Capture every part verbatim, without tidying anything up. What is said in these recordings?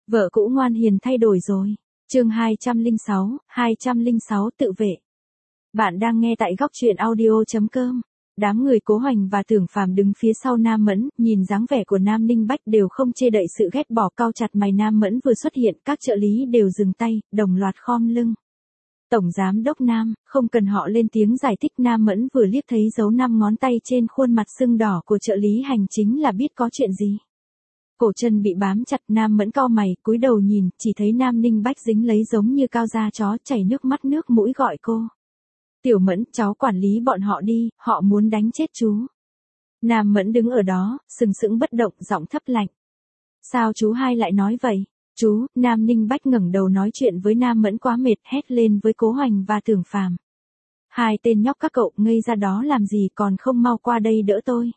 Vợ cũ ngoan hiền thay đổi rồi. Chương hai trăm lẻ sáu, hai trăm lẻ sáu tự vệ. Bạn đang nghe tại góc truyện audio chấm com. Đám người Cố Hoành và Tưởng Phàm đứng phía sau Nam Mẫn, nhìn dáng vẻ của Nam Ninh Bách đều không chê đậy sự ghét bỏ, cau chặt mày. Nam Mẫn vừa xuất hiện, các trợ lý đều dừng tay, đồng loạt khom lưng. Tổng giám đốc Nam, không cần họ lên tiếng giải thích, Nam Mẫn vừa liếc thấy dấu năm ngón tay trên khuôn mặt sưng đỏ của trợ lý hành chính là biết có chuyện gì. Cổ chân bị bám chặt, Nam Mẫn cau mày, cúi đầu nhìn, chỉ thấy Nam Ninh Bách dính lấy giống như cao da chó, chảy nước mắt nước mũi gọi cô. Tiểu Mẫn, cháu quản lý bọn họ đi, họ muốn đánh chết chú. Nam Mẫn đứng ở đó, sừng sững bất động, giọng thấp lạnh. Sao chú hai lại nói vậy? Chú, Nam Ninh Bách ngẩng đầu nói chuyện với Nam Mẫn quá mệt, hét lên với Cố Hoành và Tưởng Phàm. Hai tên nhóc các cậu ngây ra đó làm gì, còn không mau qua đây đỡ tôi.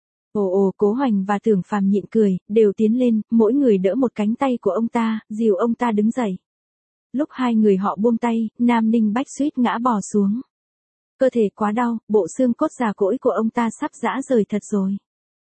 Ồ ồ, Cố Hoành và Tưởng Phàm nhịn cười, đều tiến lên, mỗi người đỡ một cánh tay của ông ta, dìu ông ta đứng dậy. Lúc hai người họ buông tay, Nam Ninh Bách suýt ngã bò xuống. Cơ thể quá đau, bộ xương cốt già cỗi của ông ta sắp giã rời thật rồi.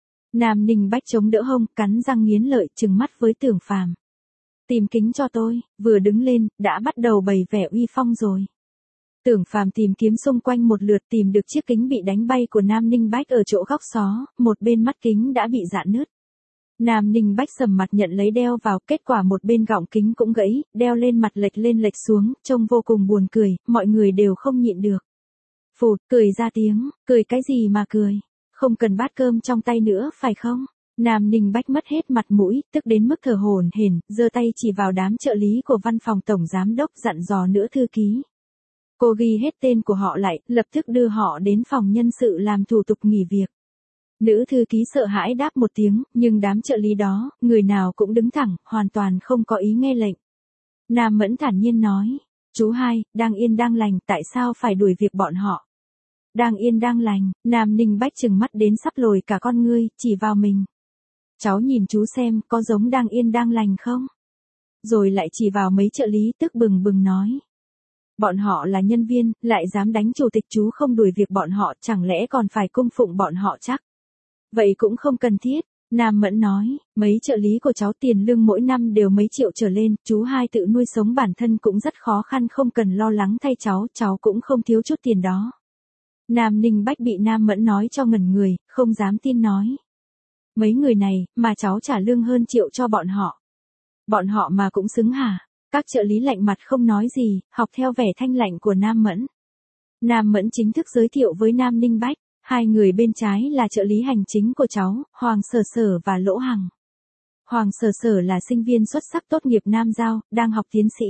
Nam Ninh Bách chống đỡ hông, cắn răng nghiến lợi, trừng mắt với Tưởng Phàm. Tìm kính cho tôi, vừa đứng lên, đã bắt đầu bày vẻ uy phong rồi. Tưởng Phàm tìm kiếm xung quanh một lượt, tìm được chiếc kính bị đánh bay của Nam Ninh Bách ở chỗ góc xó, một bên mắt kính đã bị rạn nứt. Nam Ninh Bách sầm mặt nhận lấy đeo vào, kết quả một bên gọng kính cũng gãy, đeo lên mặt lệch lên lệch xuống, trông vô cùng buồn cười, mọi người đều không nhịn được. Phụt, cười ra tiếng, cười cái gì mà cười, không cần bát cơm trong tay nữa phải không? Nam Ninh Bách mất hết mặt mũi, tức đến mức thở hổn hển, giơ tay chỉ vào đám trợ lý của văn phòng tổng giám đốc, dặn dò nữa thư ký. Cô ghi hết tên của họ lại, lập tức đưa họ đến phòng nhân sự làm thủ tục nghỉ việc. Nữ thư ký sợ hãi đáp một tiếng, nhưng đám trợ lý đó, người nào cũng đứng thẳng, hoàn toàn không có ý nghe lệnh. Nam Mẫn thản nhiên nói, chú hai, đang yên đang lành, tại sao phải đuổi việc bọn họ? Đang yên đang lành, Nam Ninh Bách trừng mắt đến sắp lồi cả con ngươi, chỉ vào mình. Cháu nhìn chú xem, có giống đang yên đang lành không? Rồi lại chỉ vào mấy trợ lý, tức bừng bừng nói. Bọn họ là nhân viên, lại dám đánh chủ tịch, chú không đuổi việc bọn họ, chẳng lẽ còn phải cung phụng bọn họ chắc? Vậy cũng không cần thiết. Nam Mẫn nói, mấy trợ lý của cháu tiền lương mỗi năm đều mấy triệu trở lên, chú hai tự nuôi sống bản thân cũng rất khó khăn, không cần lo lắng thay cháu, cháu cũng không thiếu chút tiền đó. Nam Ninh Bách bị Nam Mẫn nói cho ngẩn người, không dám tin nói. Mấy người này, mà cháu trả lương hơn triệu cho bọn họ. Bọn họ mà cũng xứng hả? Các trợ lý lạnh mặt không nói gì, học theo vẻ thanh lạnh của Nam Mẫn. Nam Mẫn chính thức giới thiệu với Nam Ninh Bách, hai người bên trái là trợ lý hành chính của cháu, Hoàng Sở Sở và Lỗ Hằng. Hoàng Sở Sở là sinh viên xuất sắc tốt nghiệp Nam Giao, đang học tiến sĩ.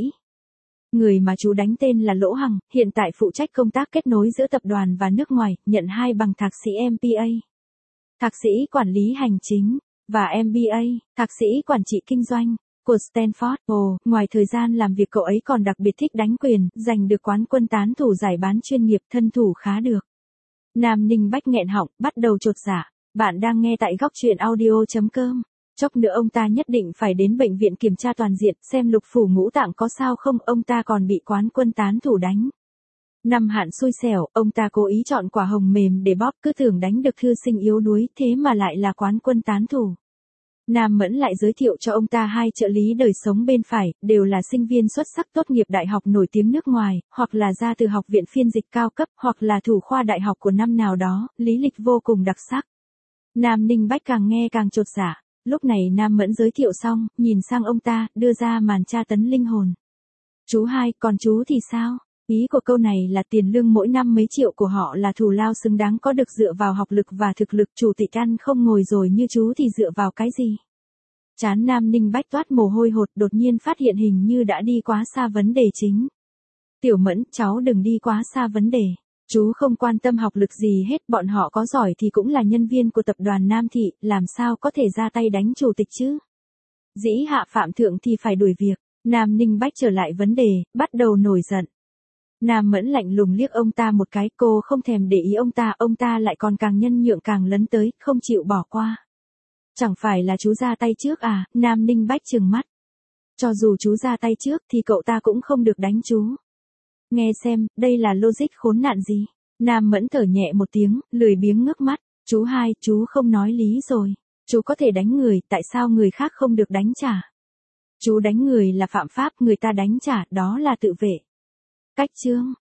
Người mà chú đánh tên là Lỗ Hằng, hiện tại phụ trách công tác kết nối giữa tập đoàn và nước ngoài, nhận hai bằng thạc sĩ em bê a. Thạc sĩ quản lý hành chính, và em bê a, thạc sĩ quản trị kinh doanh, của Stanford. Ồ, ngoài thời gian làm việc cậu ấy còn đặc biệt thích đánh quyền, giành được quán quân tán thủ giải bán chuyên nghiệp, thân thủ khá được. Nam Ninh Bách nghẹn họng, bắt đầu chột dạ. Bạn đang nghe tại góc truyện audio chấm com. Chốc nữa ông ta nhất định phải đến bệnh viện kiểm tra toàn diện, xem lục phủ ngũ tạng có sao không, ông ta còn bị quán quân tán thủ đánh. Năm hạn xui xẻo, ông ta cố ý chọn quả hồng mềm để bóp, cứ tưởng đánh được thư sinh yếu đuối, thế mà lại là quán quân tán thủ. Nam Mẫn lại giới thiệu cho ông ta hai trợ lý đời sống bên phải, đều là sinh viên xuất sắc tốt nghiệp đại học nổi tiếng nước ngoài, hoặc là ra từ học viện phiên dịch cao cấp, hoặc là thủ khoa đại học của năm nào đó, lý lịch vô cùng đặc sắc. Nam Ninh Bách càng nghe càng chột dạ. Lúc này Nam Mẫn giới thiệu xong, nhìn sang ông ta, đưa ra màn tra tấn linh hồn. Chú hai, còn chú thì sao? Ý của câu này là tiền lương mỗi năm mấy triệu của họ là thù lao xứng đáng, có được dựa vào học lực và thực lực, chủ tịch ăn không ngồi rồi như chú thì dựa vào cái gì? Trán Nam Ninh Bách toát mồ hôi hột, đột nhiên phát hiện hình như đã đi quá xa vấn đề chính. Tiểu Mẫn, cháu đừng đi quá xa vấn đề. Chú không quan tâm học lực gì hết, bọn họ có giỏi thì cũng là nhân viên của tập đoàn Nam Thị, làm sao có thể ra tay đánh chủ tịch chứ? Dĩ hạ phạm thượng thì phải đuổi việc. Nam Ninh Bách trở lại vấn đề, bắt đầu nổi giận. Nam Mẫn lạnh lùng liếc ông ta một cái, cô không thèm để ý ông ta, ông ta lại còn càng nhân nhượng càng lấn tới, không chịu bỏ qua. Chẳng phải là chú ra tay trước à? Nam Ninh Bách trừng mắt. Cho dù chú ra tay trước thì cậu ta cũng không được đánh chú. Nghe xem, đây là logic khốn nạn gì? Nam Mẫn thở nhẹ một tiếng, lười biếng ngước mắt. Chú hai, chú không nói lý rồi. Chú có thể đánh người, tại sao người khác không được đánh trả? Chú đánh người là phạm pháp, người ta đánh trả, đó là tự vệ. Cách chương.